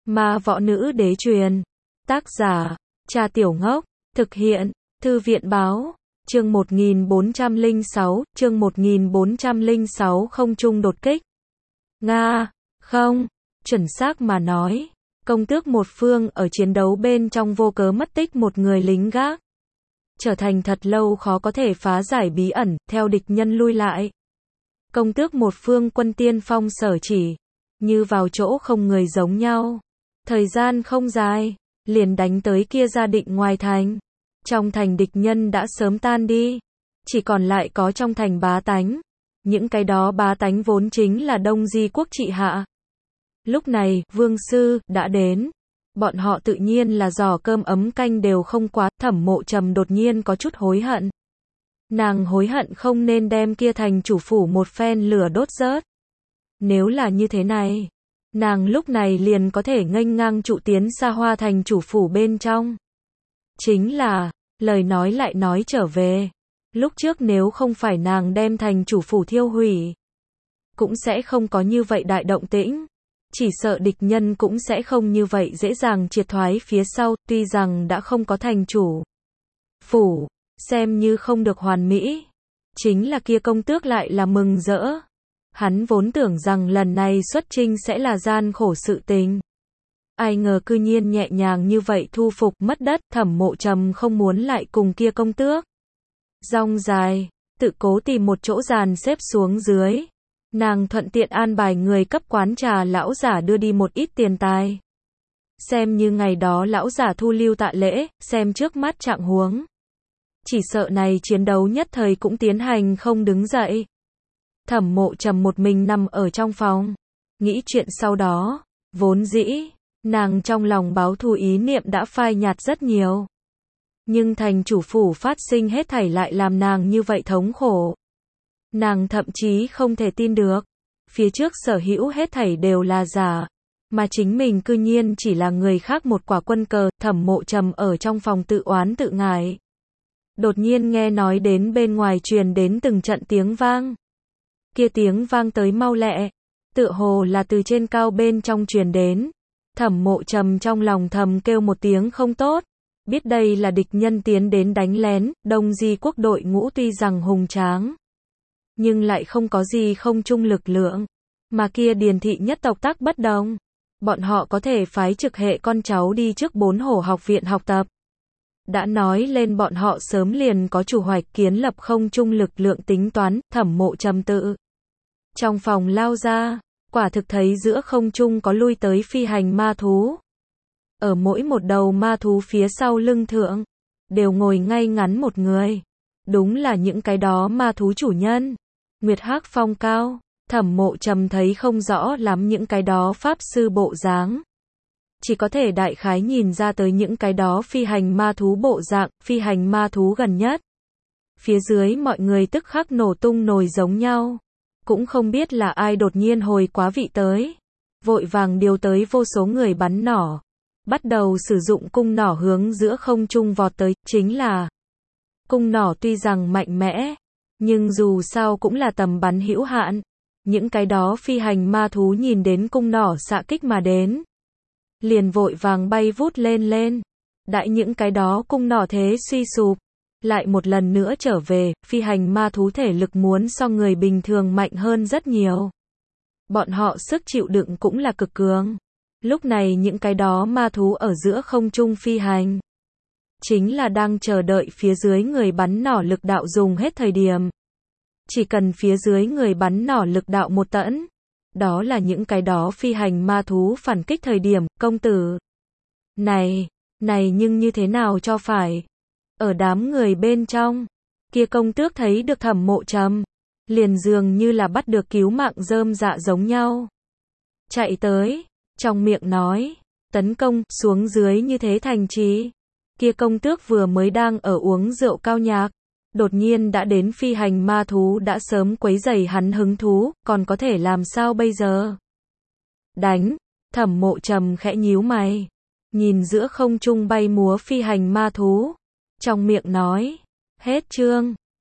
Ma võ nữ đế truyền. Tác giả, Cha Tiểu Ngốc. Thực hiện, Thư viện báo. Chương 1406, không trung đột kích. Nga, không, chuẩn xác mà nói, công tước một phương ở chiến đấu bên trong vô cớ mất tích một người lính gác. Trở thành thật lâu khó có thể phá giải bí ẩn, theo địch nhân lui lại. Công tước một phương quân tiên phong sở chỉ, như vào chỗ không người giống nhau. Thời gian không dài, liền đánh tới kia Gia Định ngoài thành. Trong thành địch nhân đã sớm tan đi, chỉ còn lại có trong thành bá tánh. Những cái đó bá tánh vốn chính là Đông Di quốc trị hạ. Lúc này, Vương Sư đã đến. Bọn họ tự nhiên là giỏ cơm ấm canh đều không quá. Thẩm Mộ Trầm đột nhiên có chút hối hận. Nàng hối hận không nên đem kia thành chủ phủ một phen lửa đốt rớt. Nếu là như thế này, nàng lúc này liền có thể nghênh ngang trụ tiến xa hoa thành chủ phủ bên trong. Chính là, lời nói lại nói trở về. Lúc trước nếu không phải nàng đem thành chủ phủ thiêu hủy, cũng sẽ không có như vậy đại động tĩnh. Chỉ sợ địch nhân cũng sẽ không như vậy dễ dàng triệt thoái phía sau, tuy rằng đã không có thành chủ phủ, xem như không được hoàn mỹ. Chính là kia công tước lại là mừng rỡ. Hắn vốn tưởng rằng lần này xuất chinh sẽ là gian khổ sự tình. Ai ngờ cư nhiên nhẹ nhàng như vậy thu phục mất đất. Thẩm Mộ Trầm không muốn lại cùng kia công tước rong dài, tự cố tìm một chỗ dàn xếp xuống dưới. Nàng thuận tiện an bài người cấp quán trà lão giả đưa đi một ít tiền tài. Xem như ngày đó lão giả thu lưu tạ lễ, xem trước mắt trạng huống. Chỉ sợ này chiến đấu nhất thời cũng tiến hành không đứng dậy. Thẩm Mộ Trầm một mình nằm ở trong phòng, nghĩ chuyện sau đó. Vốn dĩ, nàng trong lòng báo thù ý niệm đã phai nhạt rất nhiều. Nhưng thành chủ phủ phát sinh hết thảy lại làm nàng như vậy thống khổ. Nàng thậm chí không thể tin được, phía trước sở hữu hết thảy đều là giả, mà chính mình cư nhiên chỉ là người khác một quả quân cờ. Thẩm Mộ Trầm ở trong phòng tự oán tự ngại. Đột nhiên nghe nói đến bên ngoài truyền đến từng trận tiếng vang. Kia tiếng vang tới mau lẹ, tựa hồ là từ trên cao bên trong truyền đến. Thẩm Mộ Trầm trong lòng thầm kêu một tiếng không tốt, biết đây là địch nhân tiến đến đánh lén. Đông Di quốc đội ngũ tuy rằng hùng tráng, nhưng lại không có gì không trung lực lượng, mà kia Điền thị nhất tộc tác bất đồng. Bọn họ có thể phái trực hệ con cháu đi trước 4 hổ học viện học tập. Đã nói lên bọn họ sớm liền có chủ hoạch kiến lập không trung lực lượng tính toán. Thẩm Mộ Trầm tự trong phòng lao ra, quả thực thấy giữa không trung có lui tới phi hành ma thú. Ở mỗi một đầu ma thú phía sau lưng thượng, đều ngồi ngay ngắn một người. Đúng là những cái đó ma thú chủ nhân. Nguyệt Hắc Phong cao, Thẩm Mộ Trầm thấy không rõ lắm những cái đó pháp sư bộ dáng. Chỉ có thể đại khái nhìn ra tới những cái đó phi hành ma thú bộ dạng. Phi hành ma thú gần nhất, phía dưới mọi người tức khắc nổ tung nồi giống nhau. Cũng không biết là ai đột nhiên hồi quá vị tới, vội vàng điều tới vô số người bắn nỏ, bắt đầu sử dụng cung nỏ hướng giữa không trung vọt tới. Chính là cung nỏ tuy rằng mạnh mẽ, nhưng dù sao cũng là tầm bắn hữu hạn. Những cái đó phi hành ma thú nhìn đến cung nỏ xạ kích mà đến, liền vội vàng bay vút lên lên. Đãi những cái đó cung nỏ thế suy sụp, lại một lần nữa trở về. Phi hành ma thú thể lực muốn so người bình thường mạnh hơn rất nhiều. Bọn họ sức chịu đựng cũng là cực cường. Lúc này những cái đó ma thú ở giữa không trung phi hành, chính là đang chờ đợi phía dưới người bắn nỏ lực đạo dùng hết thời điểm. Chỉ cần phía dưới người bắn nỏ lực đạo một tẫn, đó là những cái đó phi hành ma thú phản kích thời điểm. Công tử, này nhưng như thế nào cho phải? Ở đám người bên trong, kia công tước thấy được Thẩm Mộ Trầm, liền dường như là bắt được cứu mạng rơm dạ giống nhau. Chạy tới, trong miệng nói, tấn công xuống dưới như thế thành trì. Kia công tước vừa mới đang ở uống rượu cao nhạc, đột nhiên đã đến phi hành ma thú đã sớm quấy rầy hắn hứng thú, còn có thể làm sao bây giờ? Đánh. Thẩm Mộ Trầm khẽ nhíu mày, nhìn giữa không trung bay múa phi hành ma thú, trong miệng nói, hết chương.